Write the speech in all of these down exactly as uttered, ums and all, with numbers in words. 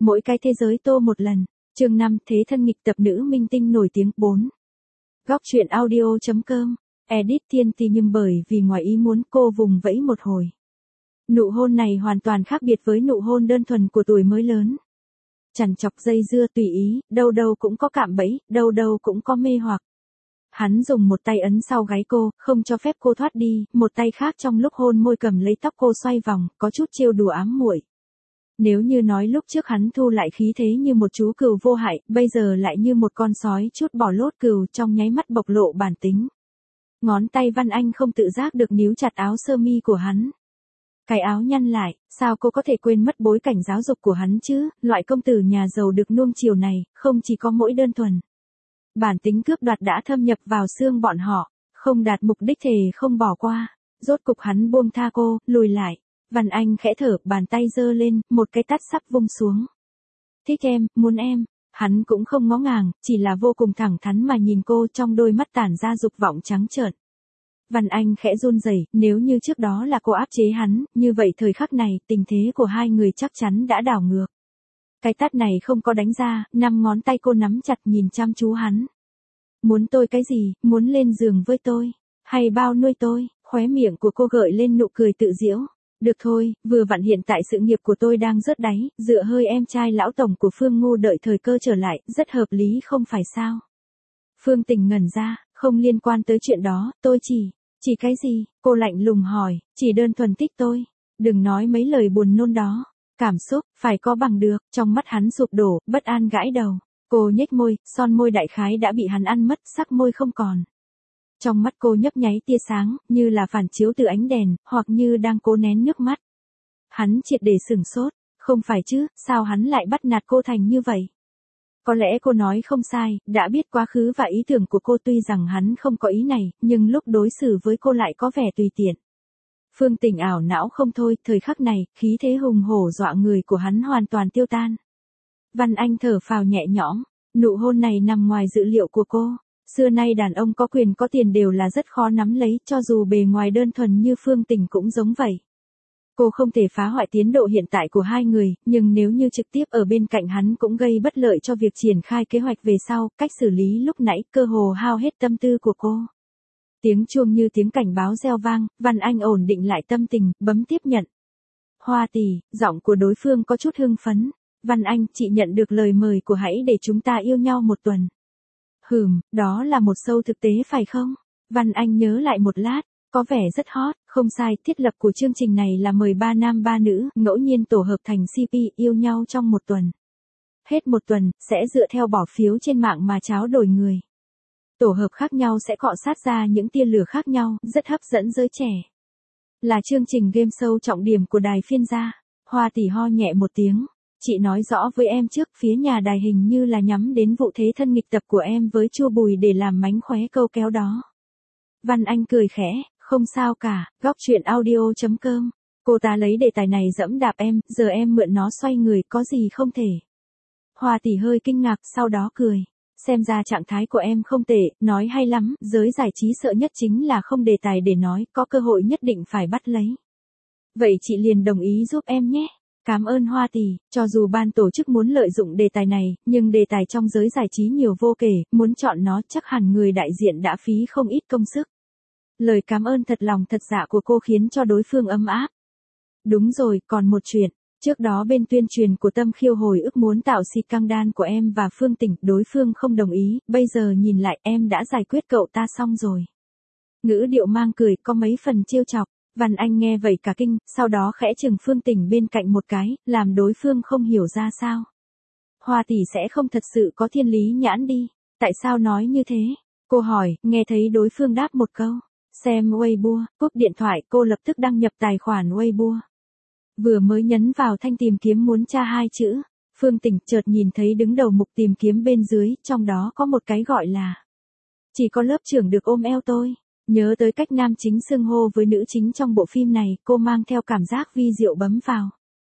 Mỗi cái thế giới tô một lần. Chương năm Thế thân nghịch tập nữ minh tinh nổi tiếng bốn. Góc truyện audio.com. Edit Thiên Ti nhưng bởi vì ngoài ý muốn cô vùng vẫy một hồi. Nụ hôn này hoàn toàn khác biệt với nụ hôn đơn thuần của tuổi mới lớn. Chằn chọc dây dưa tùy ý, đâu đâu cũng có cạm bẫy, đâu đâu cũng có mê hoặc. Hắn dùng một tay ấn sau gáy cô, không cho phép cô thoát đi, một tay khác trong lúc hôn môi cầm lấy tóc cô xoay vòng, có chút trêu đùa ám muội. Nếu như nói lúc trước hắn thu lại khí thế như một chú cừu vô hại, bây giờ lại như một con sói chút bỏ lốt cừu trong nháy mắt bộc lộ bản tính. Ngón tay Văn Anh không tự giác được níu chặt áo sơ mi của hắn. Cái áo nhăn lại, sao cô có thể quên mất bối cảnh giáo dục của hắn chứ, loại công tử nhà giàu được nuông chiều này, không chỉ có mỗi đơn thuần. Bản tính cướp đoạt đã thâm nhập vào xương bọn họ, không đạt mục đích thề không bỏ qua. Rốt cục hắn buông tha cô, lùi lại. Văn Anh khẽ thở, bàn tay giơ lên, một cái tát sắp vung xuống. Thích em, muốn em. Hắn cũng không ngó ngàng, chỉ là vô cùng thẳng thắn mà nhìn cô, trong đôi mắt tản ra dục vọng trắng trợn. Văn Anh khẽ run rẩy, nếu như trước đó là cô áp chế hắn, như vậy thời khắc này, tình thế của hai người chắc chắn đã đảo ngược. Cái tát này không có đánh ra, năm ngón tay cô nắm chặt nhìn chăm chú hắn. Muốn tôi cái gì, muốn lên giường với tôi, hay bao nuôi tôi, khóe miệng của cô gợi lên nụ cười tự giễu. Được thôi, vừa vặn hiện tại sự nghiệp của tôi đang rớt đáy, dựa hơi em trai lão tổng của Phương Ngu đợi thời cơ trở lại, rất hợp lý không phải sao. Phương Tình ngẩn ra, không liên quan tới chuyện đó, tôi chỉ, chỉ cái gì, cô lạnh lùng hỏi, chỉ đơn thuần thích tôi, đừng nói mấy lời buồn nôn đó, cảm xúc, phải có bằng được, trong mắt hắn sụp đổ, bất an gãi đầu, cô nhếch môi, son môi đại khái đã bị hắn ăn mất, sắc môi không còn. Trong mắt cô nhấp nháy tia sáng, như là phản chiếu từ ánh đèn, hoặc như đang cố nén nước mắt. Hắn triệt để sửng sốt, không phải chứ, sao hắn lại bắt nạt cô thành như vậy? Có lẽ cô nói không sai, đã biết quá khứ và ý tưởng của cô tuy rằng hắn không có ý này, nhưng lúc đối xử với cô lại có vẻ tùy tiện. Phương Tình ảo não không thôi, thời khắc này, khí thế hùng hổ dọa người của hắn hoàn toàn tiêu tan. Văn Anh thở phào nhẹ nhõm, nụ hôn này nằm ngoài dự liệu của cô. Xưa nay đàn ông có quyền có tiền đều là rất khó nắm lấy, cho dù bề ngoài đơn thuần như Phương Tình cũng giống vậy. Cô không thể phá hoại tiến độ hiện tại của hai người, nhưng nếu như trực tiếp ở bên cạnh hắn cũng gây bất lợi cho việc triển khai kế hoạch về sau, cách xử lý lúc nãy cơ hồ hao hết tâm tư của cô. Tiếng chuông như tiếng cảnh báo reo vang, Văn Anh ổn định lại tâm tình, bấm tiếp nhận. Hoa tỷ, giọng của đối phương có chút hưng phấn. Văn Anh, chị nhận được lời mời của hãy để chúng ta yêu nhau một tuần. Hừm, đó là một show thực tế phải không? Văn Anh nhớ lại một lát, có vẻ rất hot, không sai, thiết lập của chương trình này là mời ba nam ba nữ, ngẫu nhiên tổ hợp thành xê pê yêu nhau trong một tuần. Hết một tuần, sẽ dựa theo bỏ phiếu trên mạng mà tráo đổi người. Tổ hợp khác nhau sẽ cọ sát ra những tia lửa khác nhau, rất hấp dẫn giới trẻ. Là chương trình game show trọng điểm của đài phiên gia. Hoa tỷ ho nhẹ một tiếng. Chị nói rõ với em trước, phía nhà đài hình như là nhắm đến vụ thế thân nghịch tập của em với Chu Bùi để làm mánh khóe câu kéo đó. Văn Anh cười khẽ, không sao cả, góc truyện audio.com. Cô ta lấy đề tài này dẫm đạp em, giờ em mượn nó xoay người có gì không thể. Hoa tỷ hơi kinh ngạc, sau đó cười. Xem ra trạng thái của em không tệ, nói hay lắm, giới giải trí sợ nhất chính là không đề tài để nói, có cơ hội nhất định phải bắt lấy. Vậy chị liền đồng ý giúp em nhé. Cảm ơn Hoa tỷ, cho dù ban tổ chức muốn lợi dụng đề tài này, nhưng đề tài trong giới giải trí nhiều vô kể, muốn chọn nó chắc hẳn người đại diện đã phí không ít công sức. Lời cảm ơn thật lòng thật dạ của cô khiến cho đối phương ấm áp. Đúng rồi, còn một chuyện, trước đó bên tuyên truyền của Tâm Khiêu hồi ức muốn tạo xịt căng đan của em và Phương Tình, đối phương không đồng ý, bây giờ nhìn lại em đã giải quyết cậu ta xong rồi. Ngữ điệu mang cười, có mấy phần trêu chọc. Văn Anh nghe vậy cả kinh, sau đó khẽ chừng Phương Tình bên cạnh một cái, làm đối phương không hiểu ra sao. Hoa tỷ sẽ không thật sự có thiên lý nhãn đi, tại sao nói như thế? Cô hỏi, nghe thấy đối phương đáp một câu. Xem Weibo, cúp điện thoại cô lập tức đăng nhập tài khoản Weibo. Vừa mới nhấn vào thanh tìm kiếm muốn tra hai chữ, Phương Tình chợt nhìn thấy đứng đầu mục tìm kiếm bên dưới, trong đó có một cái gọi là chỉ có lớp trưởng được ôm eo tôi. Nhớ tới cách nam chính xưng hô với nữ chính trong bộ phim này, cô mang theo cảm giác vi diệu bấm vào.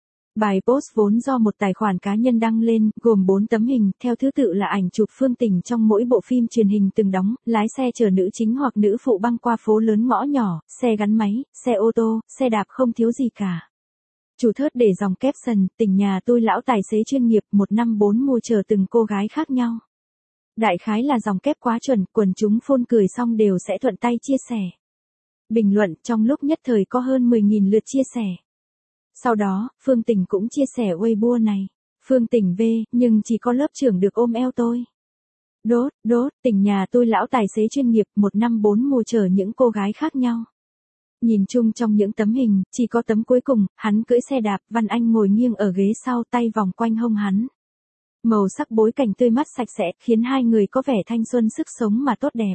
Bài post vốn do một tài khoản cá nhân đăng lên, gồm bốn tấm hình, theo thứ tự là ảnh chụp Phương Tình trong mỗi bộ phim truyền hình từng đóng, lái xe chở nữ chính hoặc nữ phụ băng qua phố lớn ngõ nhỏ, xe gắn máy, xe ô tô, xe đạp không thiếu gì cả. Chủ thớt để dòng caption, tình nhà tôi lão tài xế chuyên nghiệp một năm bốn mùa chờ từng cô gái khác nhau. Đại khái là dòng kép quá chuẩn, quần chúng phone cười xong đều sẽ thuận tay chia sẻ. Bình luận trong lúc nhất thời có hơn mười nghìn lượt chia sẻ. Sau đó, Phương Tình cũng chia sẻ Weibo này. Phương Tình V, nhưng chỉ có lớp trưởng được ôm eo tôi. Đốt, đốt, tình nhà tôi lão tài xế chuyên nghiệp một năm bốn mùa chờ những cô gái khác nhau. Nhìn chung trong những tấm hình, chỉ có tấm cuối cùng, hắn cưỡi xe đạp, Văn Anh ngồi nghiêng ở ghế sau tay vòng quanh hông hắn. Màu sắc bối cảnh tươi mát sạch sẽ, khiến hai người có vẻ thanh xuân sức sống mà tốt đẹp.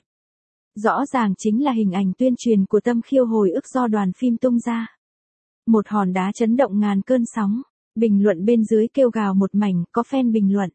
Rõ ràng chính là hình ảnh tuyên truyền của Tâm Khiêu hồi ức do đoàn phim tung ra. Một hòn đá chấn động ngàn cơn sóng, bình luận bên dưới kêu gào một mảnh, có fan bình luận.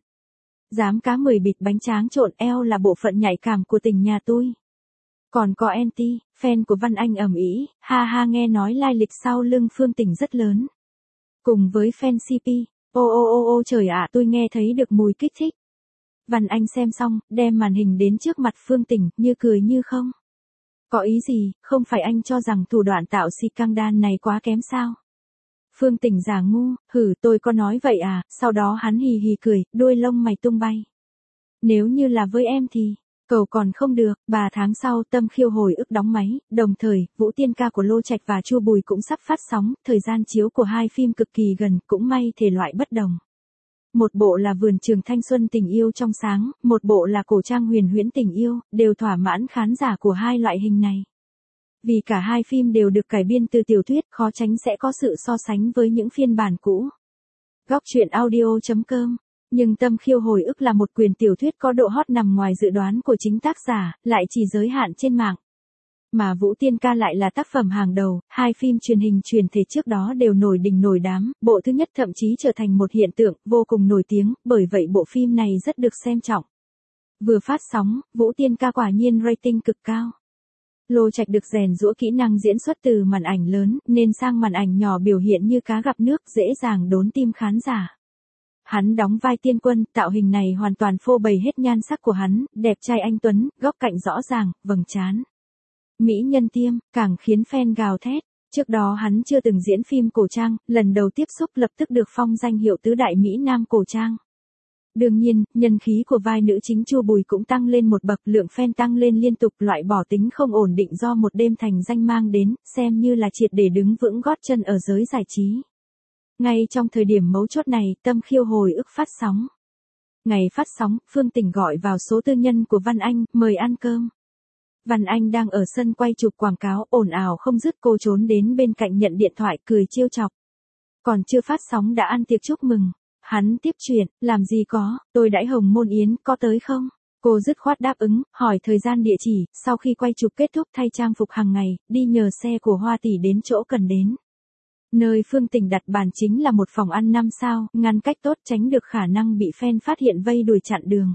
Dám cá mười bịt bánh tráng trộn eo là bộ phận nhạy cảm của tình nhà tôi. Còn có anti, fan của Văn Anh ầm ĩ, ha ha nghe nói lai lịch sau lưng Phương Tình rất lớn. Cùng với fan xê pê, ô ô ô ô trời ạ tôi nghe thấy được mùi kích thích. Văn Anh xem xong, đem màn hình đến trước mặt Phương Tình, như cười như không. Có ý gì, không phải anh cho rằng thủ đoạn tạo si căng đan này quá kém sao? Phương Tình giả ngu, hử tôi có nói vậy à, sau đó hắn hì hì cười, đuôi lông mày tung bay. Nếu như là với em thì, cầu còn không được, ba tháng sau Tâm Khiêu hồi ức đóng máy, đồng thời, Vũ Tiên Ca của Lô Trạch và Chu Bùi cũng sắp phát sóng, thời gian chiếu của hai phim cực kỳ gần, cũng may thể loại bất đồng. Một bộ là Vườn Trường Thanh Xuân tình yêu trong sáng, một bộ là Cổ trang huyền huyễn tình yêu, đều thỏa mãn khán giả của hai loại hình này. Vì cả hai phim đều được cải biên từ tiểu thuyết, khó tránh sẽ có sự so sánh với những phiên bản cũ. Góc truyện audio chấm com. Nhưng Tâm Khiêu hồi ức là một quyển tiểu thuyết có độ hot nằm ngoài dự đoán của chính tác giả, lại chỉ giới hạn trên mạng. Mà Vũ Tiên Ca lại là tác phẩm hàng đầu, hai phim truyền hình truyền thể trước đó đều nổi đình nổi đám, bộ thứ nhất thậm chí trở thành một hiện tượng vô cùng nổi tiếng, bởi vậy bộ phim này rất được xem trọng. Vừa phát sóng, Vũ Tiên Ca quả nhiên rating cực cao. Lô Trạch được rèn giũa kỹ năng diễn xuất từ màn ảnh lớn, nên sang màn ảnh nhỏ biểu hiện như cá gặp nước, dễ dàng đốn tim khán giả. Hắn đóng vai tiên quân, tạo hình này hoàn toàn phô bày hết nhan sắc của hắn, đẹp trai anh tuấn, góc cạnh rõ ràng, vầng trán. Mỹ nhân tiêm, càng khiến fan gào thét. Trước đó hắn chưa từng diễn phim cổ trang, lần đầu tiếp xúc lập tức được phong danh hiệu tứ đại Mỹ Nam cổ trang. Đương nhiên, nhân khí của vai nữ chính Chu Bùi cũng tăng lên một bậc, lượng fan tăng lên liên tục, loại bỏ tính không ổn định do một đêm thành danh mang đến, xem như là triệt để đứng vững gót chân ở giới giải trí. Ngay trong thời điểm mấu chốt này, Tâm Khiêu hồi ức phát sóng. Ngày phát sóng, Phương Tình gọi vào số tư nhân của Văn Anh, mời ăn cơm. Văn Anh đang ở sân quay chụp quảng cáo, ồn ào không dứt, cô trốn đến bên cạnh nhận điện thoại, cười trêu chọc. Còn chưa phát sóng đã ăn tiệc chúc mừng. Hắn tiếp chuyện, làm gì có, tôi đãi Hồng Môn Yến, có tới không? Cô dứt khoát đáp ứng, hỏi thời gian địa chỉ, sau khi quay chụp kết thúc thay trang phục hàng ngày, đi nhờ xe của Hoa tỷ đến chỗ cần đến. Nơi Phương Tình đặt bàn chính là một phòng ăn năm sao, ngăn cách tốt tránh được khả năng bị fan phát hiện vây đuổi chặn đường.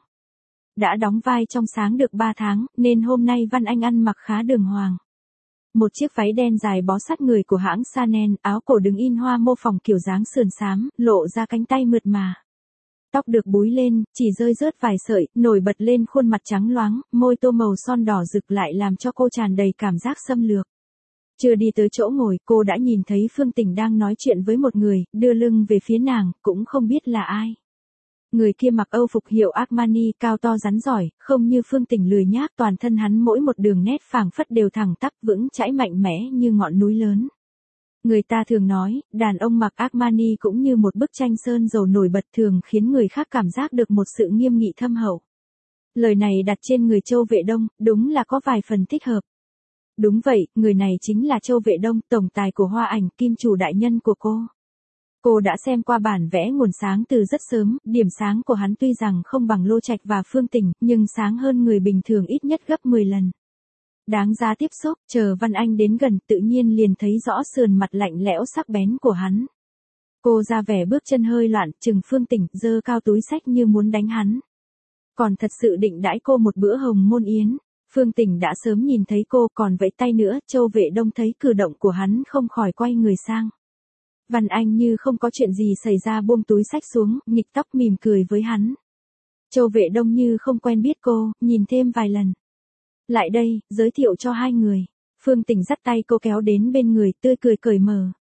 Đã đóng vai trong sáng được ba tháng, nên hôm nay Văn Anh ăn mặc khá đường hoàng. Một chiếc váy đen dài bó sát người của hãng Chanel, áo cổ đứng in hoa mô phỏng kiểu dáng sườn xám, lộ ra cánh tay mượt mà. Tóc được búi lên, chỉ rơi rớt vài sợi, nổi bật lên khuôn mặt trắng loáng, môi tô màu son đỏ rực lại làm cho cô tràn đầy cảm giác xâm lược. Chưa đi tới chỗ ngồi, cô đã nhìn thấy Phương Tình đang nói chuyện với một người, đưa lưng về phía nàng, cũng không biết là ai. Người kia mặc âu phục hiệu Armani, cao to rắn giỏi, không như Phương Tình lười nhác, toàn thân hắn mỗi một đường nét phảng phất đều thẳng tắp vững chãi mạnh mẽ như ngọn núi lớn. Người ta thường nói, đàn ông mặc Armani cũng như một bức tranh sơn dầu nổi bật, thường khiến người khác cảm giác được một sự nghiêm nghị thâm hậu. Lời này đặt trên người Châu Vệ Đông, đúng là có vài phần thích hợp. Đúng vậy, người này chính là Châu Vệ Đông, tổng tài của Hoa Ảnh, kim chủ đại nhân của cô. Cô đã xem qua bản vẽ nguồn sáng từ rất sớm, điểm sáng của hắn tuy rằng không bằng Lô Trạch và Phương Tình, nhưng sáng hơn người bình thường ít nhất gấp mười lần. Đáng giá tiếp xúc, chờ Văn Anh đến gần tự nhiên liền thấy rõ sườn mặt lạnh lẽo sắc bén của hắn. Cô ra vẻ bước chân hơi loạn, chừng Phương Tình, giơ cao túi xách như muốn đánh hắn. Còn thật sự định đãi cô một bữa Hồng Môn Yến. Phương Tình đã sớm nhìn thấy cô, còn vẫy tay nữa, Châu Vệ Đông thấy cử động của hắn không khỏi quay người sang. Văn Anh như không có chuyện gì xảy ra buông túi xách xuống, nghịch tóc mỉm cười với hắn. Châu Vệ Đông như không quen biết cô, nhìn thêm vài lần. Lại đây, giới thiệu cho hai người. Phương Tình dắt tay cô kéo đến bên người, tươi cười cởi mở.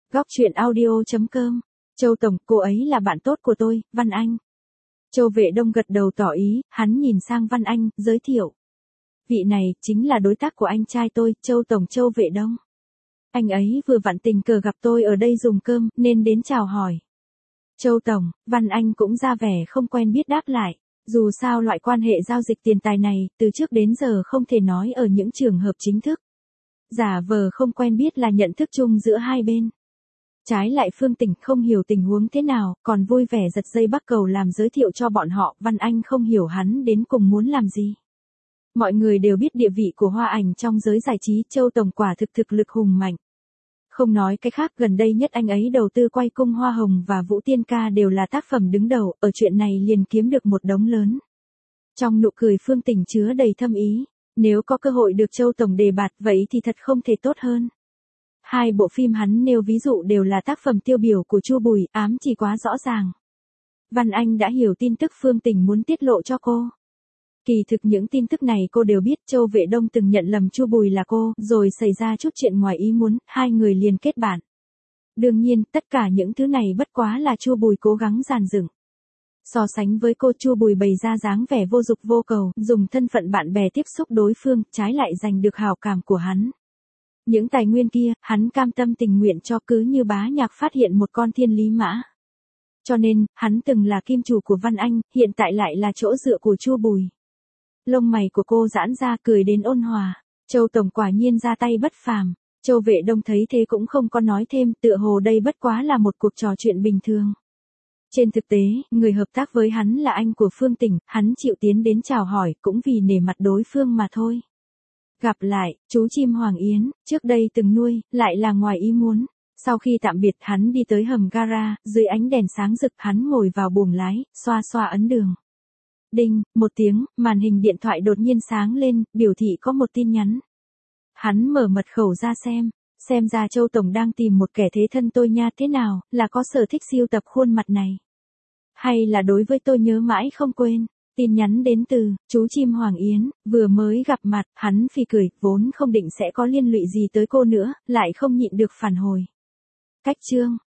Góc truyện audio chấm com. Châu Tổng, cô ấy là bạn tốt của tôi, Văn Anh. Châu Vệ Đông gật đầu tỏ ý, hắn nhìn sang Văn Anh, giới thiệu. Vị này, chính là đối tác của anh trai tôi, Châu Tổng Châu Vệ Đông. Anh ấy vừa vặn tình cờ gặp tôi ở đây dùng cơm, nên đến chào hỏi. Châu Tổng, Văn Anh cũng ra vẻ không quen biết đáp lại. Dù sao loại quan hệ giao dịch tiền tài này, từ trước đến giờ không thể nói ở những trường hợp chính thức. Giả vờ không quen biết là nhận thức chung giữa hai bên. Trái lại Phương Tỉnh không hiểu tình huống thế nào, còn vui vẻ giật dây bắt cầu làm giới thiệu cho bọn họ, Văn Anh không hiểu hắn đến cùng muốn làm gì. Mọi người đều biết địa vị của Hoa Ảnh trong giới giải trí, Châu Tổng quả thực thực lực hùng mạnh. Không nói cái khác, gần đây nhất anh ấy đầu tư quay cung Hoa Hồng và Vũ Tiên Ca đều là tác phẩm đứng đầu, ở chuyện này liền kiếm được một đống lớn. Trong nụ cười Phương Tỉnh chứa đầy thâm ý, nếu có cơ hội được Châu Tổng đề bạt vậy thì thật không thể tốt hơn. Hai bộ phim hắn nêu ví dụ đều là tác phẩm tiêu biểu của Chu Bùi, ám chỉ quá rõ ràng. Văn Anh đã hiểu tin tức Phương Tỉnh muốn tiết lộ cho cô. Kỳ thực những tin tức này cô đều biết, Châu Vệ Đông từng nhận lầm Chu Bùi là cô, rồi xảy ra chút chuyện ngoài ý muốn, hai người liền kết bạn. Đương nhiên, tất cả những thứ này bất quá là Chu Bùi cố gắng dàn dựng. So sánh với cô, Chu Bùi bày ra dáng vẻ vô dục vô cầu, dùng thân phận bạn bè tiếp xúc đối phương, trái lại giành được hảo cảm của hắn. Những tài nguyên kia, hắn cam tâm tình nguyện cho, cứ như Bá Nhạc phát hiện một con thiên lý mã. Cho nên, hắn từng là kim chủ của Văn Anh, hiện tại lại là chỗ dựa của Chu Bùi. Lông mày của cô giãn ra, cười đến ôn hòa. Châu Tổng quả nhiên ra tay bất phàm. Châu Vệ Đông thấy thế cũng không có nói thêm, tựa hồ đây bất quá là một cuộc trò chuyện bình thường. Trên thực tế, người hợp tác với hắn là anh của Phương Tỉnh, hắn chịu tiến đến chào hỏi cũng vì nể mặt đối phương mà thôi. Gặp lại, chú chim Hoàng Yến, trước đây từng nuôi, lại là ngoài ý muốn. Sau khi tạm biệt, hắn đi tới hầm gara, dưới ánh đèn sáng rực hắn ngồi vào buồng lái, xoa xoa ấn đường. Đinh, một tiếng, màn hình điện thoại đột nhiên sáng lên, biểu thị có một tin nhắn. Hắn mở mật khẩu ra xem, xem ra Châu Tổng đang tìm một kẻ thế thân tôi nha, thế nào, là có sở thích sưu tập khuôn mặt này. Hay là đối với tôi nhớ mãi không quên. Tin nhắn đến từ, chú chim Hoàng Yến, vừa mới gặp mặt, hắn phì cười, vốn không định sẽ có liên lụy gì tới cô nữa, lại không nhịn được phản hồi. Cách chương.